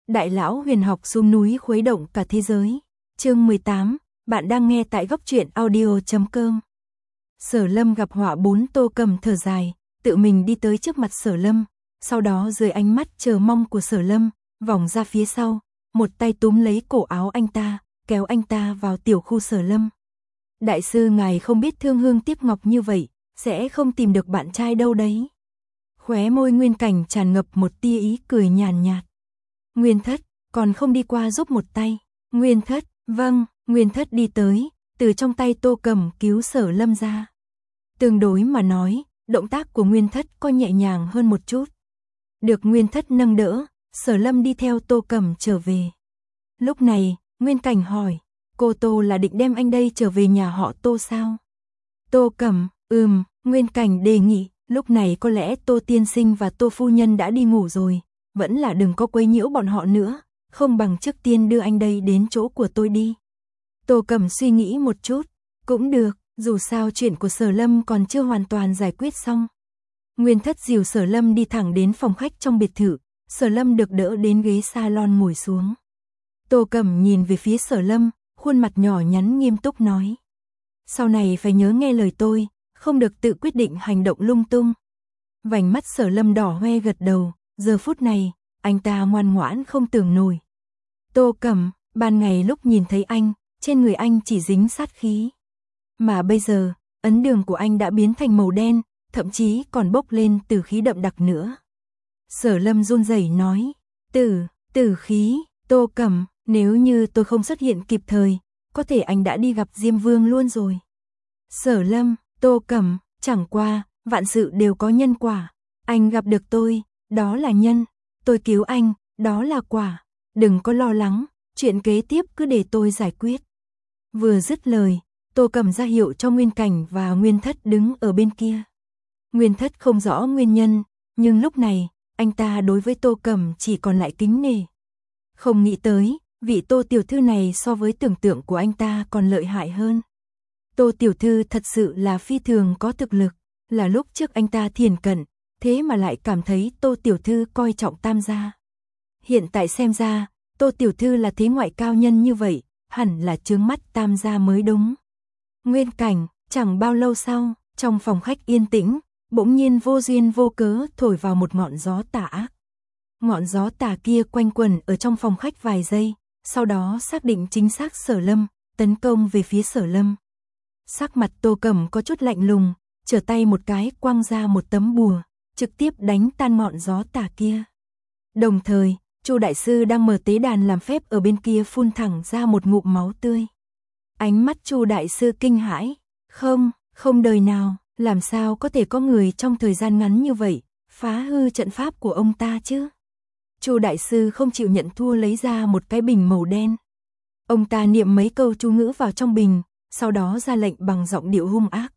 Đại lão huyền học xuống núi khuấy động cả thế giới. Chương 18, bạn đang nghe tại góc truyện audio.com. Sở Lâm gặp họa. Tô Cầm thở dài, tự mình đi tới trước mặt Sở Lâm, sau đó dưới ánh mắt chờ mong của Sở Lâm, vòng ra phía sau, một tay túm lấy cổ áo anh ta, kéo anh ta vào tiểu khu Sở Lâm. Đại sư ngài không biết thương hương tiếc ngọc như vậy, sẽ không tìm được bạn trai đâu đấy. Khóe môi Nguyên Cảnh tràn ngập một tia ý cười nhàn nhạt. Nguyên Thất, còn không đi qua giúp một tay. Nguyên Thất, vâng. Nguyên Thất đi tới, từ trong tay Tô Cầm cứu Sở Lâm ra. Tương đối mà nói, động tác của Nguyên Thất có nhẹ nhàng hơn một chút. Được Nguyên Thất nâng đỡ, Sở Lâm đi theo Tô Cầm trở về. Lúc này, Nguyên Cảnh hỏi, cô Tô là định đem anh đây trở về nhà họ Tô sao? Tô Cầm, Nguyên Cảnh đề nghị, lúc này có lẽ Tô tiên sinh và Tô phu nhân đã đi ngủ rồi, vẫn là đừng có quấy nhiễu bọn họ nữa, không bằng trước tiên đưa anh đây đến chỗ của tôi đi. Tô Cầm suy nghĩ một chút, cũng được, dù sao chuyện của Sở Lâm còn chưa hoàn toàn giải quyết xong. Nguyên Thất dìu Sở Lâm đi thẳng đến phòng khách trong biệt thự, Sở Lâm được đỡ đến ghế salon ngồi xuống. Tô Cầm nhìn về phía Sở Lâm, khuôn mặt nhỏ nhắn nghiêm túc nói. Sau này phải nhớ nghe lời tôi, không được tự quyết định hành động lung tung. Vành mắt Sở Lâm đỏ hoe gật đầu, giờ phút này, anh ta ngoan ngoãn không tưởng nổi. Tô Cầm, ban ngày lúc nhìn thấy anh, trên người anh chỉ dính sát khí. Mà bây giờ, ấn đường của anh đã biến thành màu đen, thậm chí còn bốc lên tử khí đậm đặc nữa. Sở Lâm run rẩy nói, tử khí, Tô Cầm, nếu như tôi không xuất hiện kịp thời, có thể anh đã đi gặp Diêm Vương luôn rồi. Sở Lâm, Tô Cầm, chẳng qua, vạn sự đều có nhân quả. Anh gặp được tôi, đó là nhân, tôi cứu anh, đó là quả. Đừng có lo lắng, chuyện kế tiếp cứ để tôi giải quyết. Vừa dứt lời, Tô Cầm ra hiệu cho Nguyên Cảnh và Nguyên Thất đứng ở bên kia. Nguyên Thất không rõ nguyên nhân, nhưng lúc này, anh ta đối với Tô Cầm chỉ còn lại kính nể. Không nghĩ tới, vị Tô tiểu thư này so với tưởng tượng của anh ta còn lợi hại hơn. Tô tiểu thư thật sự là phi thường có thực lực, là lúc trước anh ta thiền cận, thế mà lại cảm thấy Tô tiểu thư coi trọng Tam gia. Hiện tại xem ra, Tô tiểu thư là thế ngoại cao nhân như vậy, hẳn là chướng mắt Tam gia mới đúng. Nguyên Cảnh, chẳng bao lâu sau, trong phòng khách yên tĩnh, bỗng nhiên vô duyên vô cớ thổi vào một ngọn gió tà ác. Ngọn gió tà kia quanh quẩn ở trong phòng khách vài giây, sau đó xác định chính xác Sở Lâm, tấn công về phía Sở Lâm. Sắc mặt Tô Cầm có chút lạnh lùng, trở tay một cái quăng ra một tấm bùa, trực tiếp đánh tan ngọn gió tà kia. Đồng thời, Chu đại sư đang mở tế đàn làm phép ở bên kia phun thẳng ra một ngụm máu tươi. Ánh mắt Chu đại sư kinh hãi, không đời nào, làm sao có thể có người trong thời gian ngắn như vậy phá hư trận pháp của ông ta chứ? Chu đại sư không chịu nhận thua lấy ra một cái bình màu đen. Ông ta niệm mấy câu chú ngữ vào trong bình, sau đó ra lệnh bằng giọng điệu hung ác.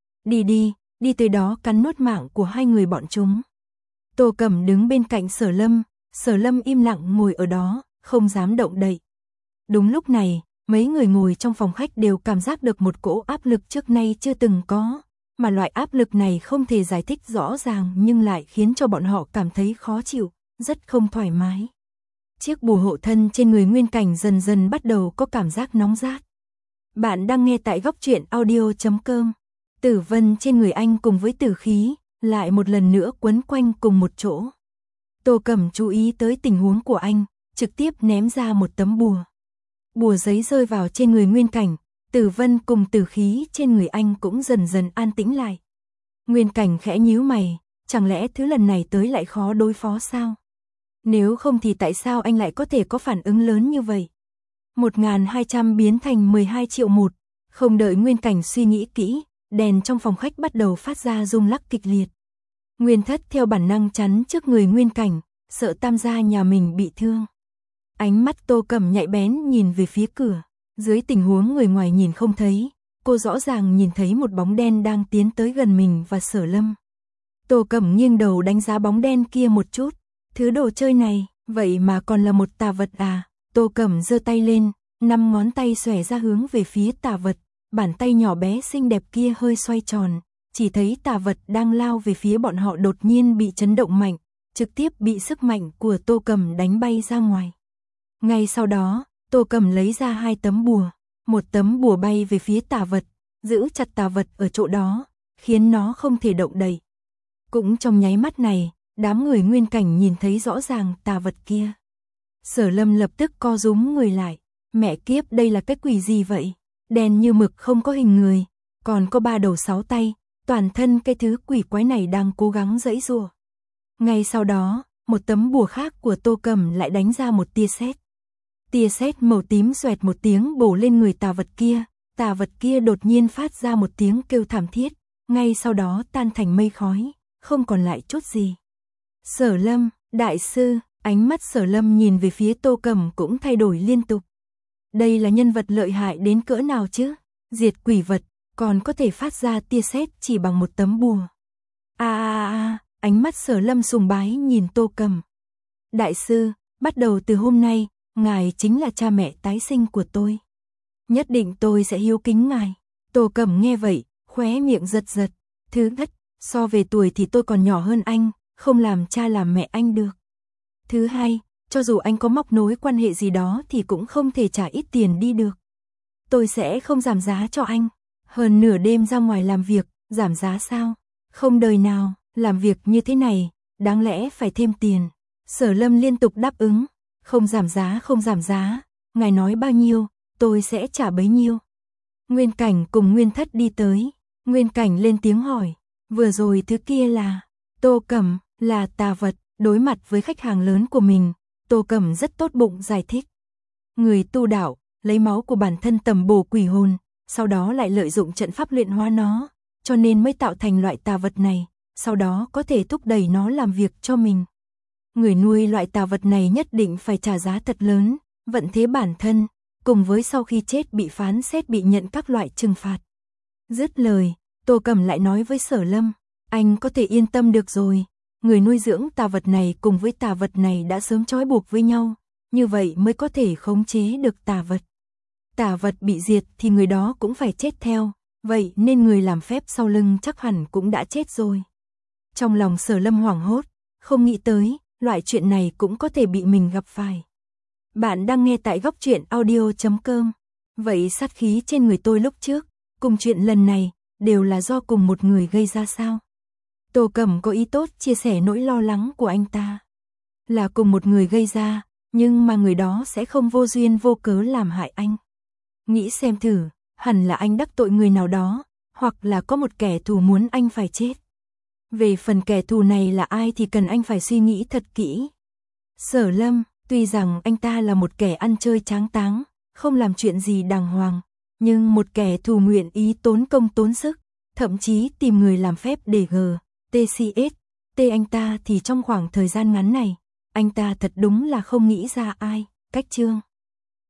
Đi tới đó cắn nuốt mạng của hai người bọn chúng. Tô Cầm đứng bên cạnh Sở Lâm im lặng ngồi ở đó, không dám động đậy. Đúng lúc này, mấy người ngồi trong phòng khách đều cảm giác được một cỗ áp lực trước nay chưa từng có, mà loại áp lực này không thể giải thích rõ ràng nhưng lại khiến cho bọn họ cảm thấy khó chịu, rất không thoải mái. Chiếc bùa hộ thân trên người Nguyên Cảnh dần dần bắt đầu có cảm giác nóng rát. Bạn đang nghe tại góc truyện audio.com. Tử vân trên người anh cùng với tử khí, lại một lần nữa quấn quanh cùng một chỗ. Tô Cầm chú ý tới tình huống của anh, trực tiếp ném ra một tấm bùa. Bùa giấy rơi vào trên người Nguyên Cảnh, tử vân cùng tử khí trên người anh cũng dần dần an tĩnh lại. Nguyên Cảnh khẽ nhíu mày, chẳng lẽ thứ lần này tới lại khó đối phó sao? Nếu không thì tại sao anh lại có thể có phản ứng lớn như vậy? 1.200 biến thành 12 triệu một, không đợi Nguyên Cảnh suy nghĩ kỹ, đèn trong phòng khách bắt đầu phát ra rung lắc kịch liệt. Nguyên Thất theo bản năng chắn trước người Nguyên Cảnh, sợ Tam gia nhà mình bị thương. Ánh mắt Tô Cầm nhạy bén nhìn về phía cửa, dưới tình huống người ngoài nhìn không thấy, cô rõ ràng nhìn thấy một bóng đen đang tiến tới gần mình và Sở Lâm. Tô Cầm nghiêng đầu đánh giá bóng đen kia một chút, thứ đồ chơi này, vậy mà còn là một tà vật à? Tô Cầm giơ tay lên, 5 ngón tay xòe ra hướng về phía tà vật, bàn tay nhỏ bé xinh đẹp kia hơi xoay tròn, chỉ thấy tà vật đang lao về phía bọn họ đột nhiên bị chấn động mạnh, trực tiếp bị sức mạnh của Tô Cầm đánh bay ra ngoài. Ngay sau đó, Tô Cầm lấy ra 2 tấm bùa. Một tấm bùa bay về phía tà vật, giữ chặt tà vật ở chỗ đó, khiến nó không thể động đậy. Cũng trong nháy mắt này, đám người Nguyên Cảnh nhìn thấy rõ ràng tà vật kia. Sở Lâm lập tức co rúm người lại. Mẹ kiếp, đây là cái quỷ gì vậy? Đen như mực, không có hình người, còn có 3 đầu 6 tay, toàn thân cái thứ quỷ quái này đang cố gắng giãy giụa. Ngay sau đó, một tấm bùa khác của Tô Cầm lại đánh ra một tia sét. Tia sét màu tím xoẹt một tiếng bổ lên người tà vật kia đột nhiên phát ra một tiếng kêu thảm thiết, ngay sau đó tan thành mây khói, không còn lại chút gì. Sở Lâm, đại sư, ánh mắt Sở Lâm nhìn về phía Tô Cầm cũng thay đổi liên tục. Đây là nhân vật lợi hại đến cỡ nào chứ? Diệt quỷ vật, còn có thể phát ra tia sét chỉ bằng một tấm bùa. Ánh mắt Sở Lâm sùng bái nhìn Tô Cầm. Đại sư, bắt đầu từ hôm nay, ngài chính là cha mẹ tái sinh của tôi. Nhất định tôi sẽ hiếu kính ngài. Tô Cầm nghe vậy, khóe miệng giật giật. Thứ nhất, so về tuổi thì tôi còn nhỏ hơn anh, không làm cha làm mẹ anh được. Thứ hai, cho dù anh có móc nối quan hệ gì đó thì cũng không thể trả ít tiền đi được. Tôi sẽ không giảm giá cho anh. Hơn nửa đêm ra ngoài làm việc, giảm giá sao? Không đời nào, làm việc như thế này, đáng lẽ phải thêm tiền. Sở Lâm liên tục đáp ứng. Không giảm giá, ngài nói bao nhiêu, tôi sẽ trả bấy nhiêu. Nguyên Cảnh cùng Nguyên Thất đi tới. Nguyên Cảnh lên tiếng hỏi, vừa rồi thứ kia là? Tô Cầm, là tà vật. Đối mặt với khách hàng lớn của mình, Tô Cầm rất tốt bụng giải thích. Người tu đạo, lấy máu của bản thân tầm bổ quỷ hồn, sau đó lại lợi dụng trận pháp luyện hóa nó, cho nên mới tạo thành loại tà vật này, sau đó có thể thúc đẩy nó làm việc cho mình. Người nuôi loại tà vật này nhất định phải trả giá thật lớn, vận thế bản thân, cùng với sau khi chết bị phán xét bị nhận các loại trừng phạt. Dứt lời, Tô Cầm lại nói với Sở Lâm, anh có thể yên tâm được rồi. Người nuôi dưỡng tà vật này cùng với tà vật này đã sớm trói buộc với nhau, như vậy mới có thể khống chế được tà vật. Tà vật bị diệt thì người đó cũng phải chết theo, vậy nên người làm phép sau lưng chắc hẳn cũng đã chết rồi. Trong lòng Sở Lâm hoảng hốt, không nghĩ tới, loại chuyện này cũng có thể bị mình gặp phải. Bạn đang nghe tại góc truyện audio.com. Vậy sát khí trên người tôi lúc trước, cùng chuyện lần này, đều là do cùng một người gây ra sao? Tô Cầm có ý tốt chia sẻ nỗi lo lắng của anh ta. Là cùng một người gây ra, nhưng mà người đó sẽ không vô duyên vô cớ làm hại anh. Nghĩ xem thử, hẳn là anh đắc tội người nào đó, hoặc là có một kẻ thù muốn anh phải chết. Về phần kẻ thù này là ai thì cần anh phải suy nghĩ thật kỹ. Sở Lâm, tuy rằng anh ta là một kẻ ăn chơi tráng táng, không làm chuyện gì đàng hoàng, nhưng một kẻ thù nguyện ý tốn công tốn sức, thậm chí tìm người làm phép để TCS anh ta thì trong khoảng thời gian ngắn này, anh ta thật đúng là không nghĩ ra ai. Cách chương